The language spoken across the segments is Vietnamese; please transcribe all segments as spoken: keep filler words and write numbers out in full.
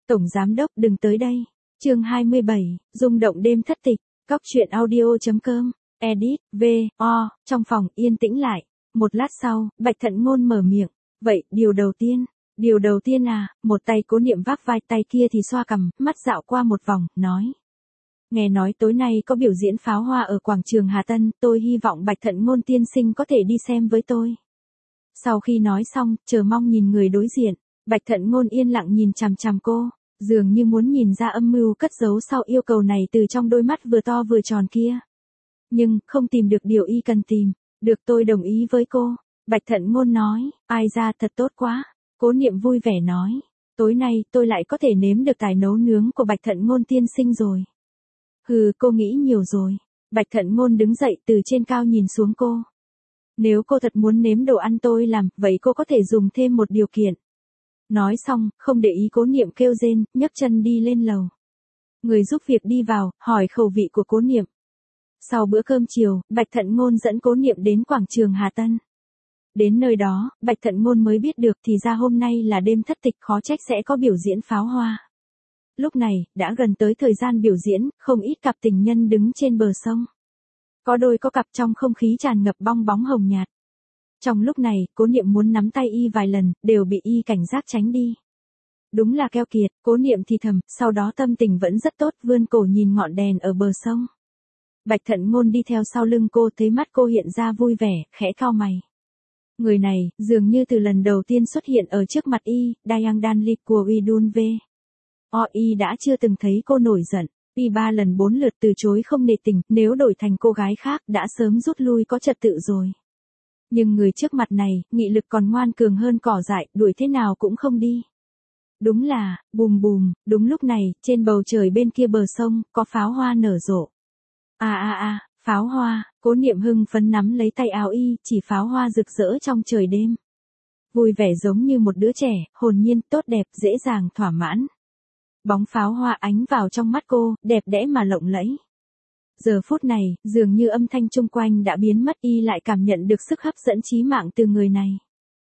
Tổng giám đốc đừng tới đây. Chương hai mươi bảy, rung động đêm thất tịch. Góc truyện audio.com. Edit, V, O, trong phòng yên tĩnh lại. Một lát sau, Bạch Thận Ngôn mở miệng. Vậy, điều đầu tiên. Điều đầu tiên à, một tay Cố Niệm vác vai, tay kia thì xoa cằm, mắt dạo qua một vòng, nói. Nghe nói tối nay có biểu diễn pháo hoa ở quảng trường Hà Tân, tôi hy vọng Bạch Thận Ngôn tiên sinh có thể đi xem với tôi. Sau khi nói xong, chờ mong nhìn người đối diện, Bạch Thận Ngôn yên lặng nhìn chằm chằm cô, dường như muốn nhìn ra âm mưu cất giấu sau yêu cầu này từ trong đôi mắt vừa to vừa tròn kia. Nhưng, không tìm được điều y cần tìm. Được, tôi đồng ý với cô. Bạch Thận Ngôn nói, ai ra thật tốt quá. Cố Niệm vui vẻ nói, tối nay tôi lại có thể nếm được tài nấu nướng của Bạch Thận Ngôn tiên sinh rồi. Hừ, cô nghĩ nhiều rồi. Bạch Thận Ngôn đứng dậy từ trên cao nhìn xuống cô. Nếu cô thật muốn nếm đồ ăn tôi làm, vậy cô có thể dùng thêm một điều kiện. Nói xong, không để ý Cố Niệm kêu rên, nhấc chân đi lên lầu. Người giúp việc đi vào, hỏi khẩu vị của Cố Niệm. Sau bữa cơm chiều, Bạch Thận Ngôn dẫn Cố Niệm đến quảng trường Hà Tân. Đến nơi đó, Bạch Thận Ngôn mới biết được thì ra hôm nay là đêm thất tịch, khó trách sẽ có biểu diễn pháo hoa. Lúc này, đã gần tới thời gian biểu diễn, không ít cặp tình nhân đứng trên bờ sông. Có đôi có cặp trong không khí tràn ngập bong bóng hồng nhạt. Trong lúc này, Cố Niệm muốn nắm tay y vài lần, đều bị y cảnh giác tránh đi. Đúng là keo kiệt, Cố Niệm thì thầm, sau đó tâm tình vẫn rất tốt, vươn cổ nhìn ngọn đèn ở bờ sông. Bạch Thận Ngôn đi theo sau lưng cô, thấy mắt cô hiện ra vui vẻ, khẽ cau mày. Người này, dường như từ lần đầu tiên xuất hiện ở trước mặt y, Dayang Danli của Widun V. O y đã chưa từng thấy cô nổi giận, y ba lần bốn lượt từ chối không nể tình, nếu đổi thành cô gái khác đã sớm rút lui có trật tự rồi. Nhưng người trước mặt này, nghị lực còn ngoan cường hơn cỏ dại, đuổi thế nào cũng không đi. Đúng là, bùm bùm, đúng lúc này, trên bầu trời bên kia bờ sông, có pháo hoa nở rộ. À à à, pháo hoa, Cố Niệm hưng phấn nắm lấy tay áo y, chỉ pháo hoa rực rỡ trong trời đêm. Vui vẻ giống như một đứa trẻ, hồn nhiên, tốt đẹp, dễ dàng, thỏa mãn. Bóng pháo hoa ánh vào trong mắt cô, đẹp đẽ mà lộng lẫy. Giờ phút này, dường như âm thanh chung quanh đã biến mất, y lại cảm nhận được sức hấp dẫn chí mạng từ người này.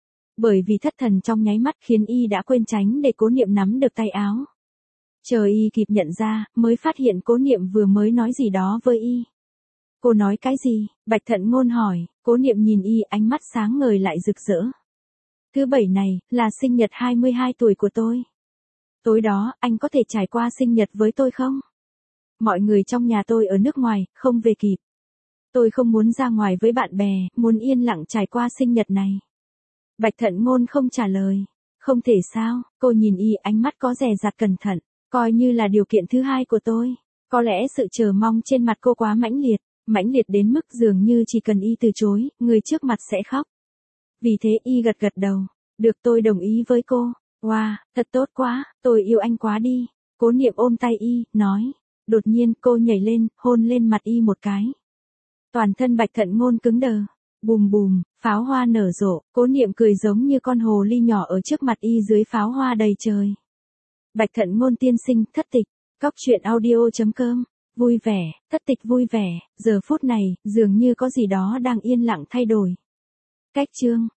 Bởi vì thất thần trong nháy mắt khiến y đã quên tránh để Cố Niệm nắm được tay áo. Chờ y kịp nhận ra, mới phát hiện Cố Niệm vừa mới nói gì đó với y. Cô nói cái gì? Bạch Thận Ngôn hỏi. Cố Niệm nhìn y, ánh mắt sáng ngời lại rực rỡ. Thứ bảy này, là sinh nhật hai mươi hai tuổi của tôi. Tối đó, anh có thể trải qua sinh nhật với tôi không? Mọi người trong nhà tôi ở nước ngoài, không về kịp. Tôi không muốn ra ngoài với bạn bè, muốn yên lặng trải qua sinh nhật này. Bạch Thận Ngôn không trả lời. Không thể sao? Cô nhìn y, ánh mắt có dè dặt cẩn thận. Coi như là điều kiện thứ hai của tôi. Có lẽ sự chờ mong trên mặt cô quá mãnh liệt, mãnh liệt đến mức dường như chỉ cần y từ chối, người trước mặt sẽ khóc. Vì thế y gật gật đầu. Được, tôi đồng ý với cô. Wow, thật tốt quá, tôi yêu anh quá đi. Cố Niệm ôm tay y, nói. Đột nhiên cô nhảy lên, hôn lên mặt y một cái. Toàn thân Bạch Thận Ngôn cứng đờ. Bùm bùm, pháo hoa nở rộ, Cố Niệm cười giống như con hồ ly nhỏ ở trước mặt y dưới pháo hoa đầy trời. Bạch Thận Ngôn tiên sinh, thất tịch. Góc truyện audio.com. Vui vẻ, thất tịch vui vẻ, giờ phút này, dường như có gì đó đang yên lặng thay đổi. Cách chương.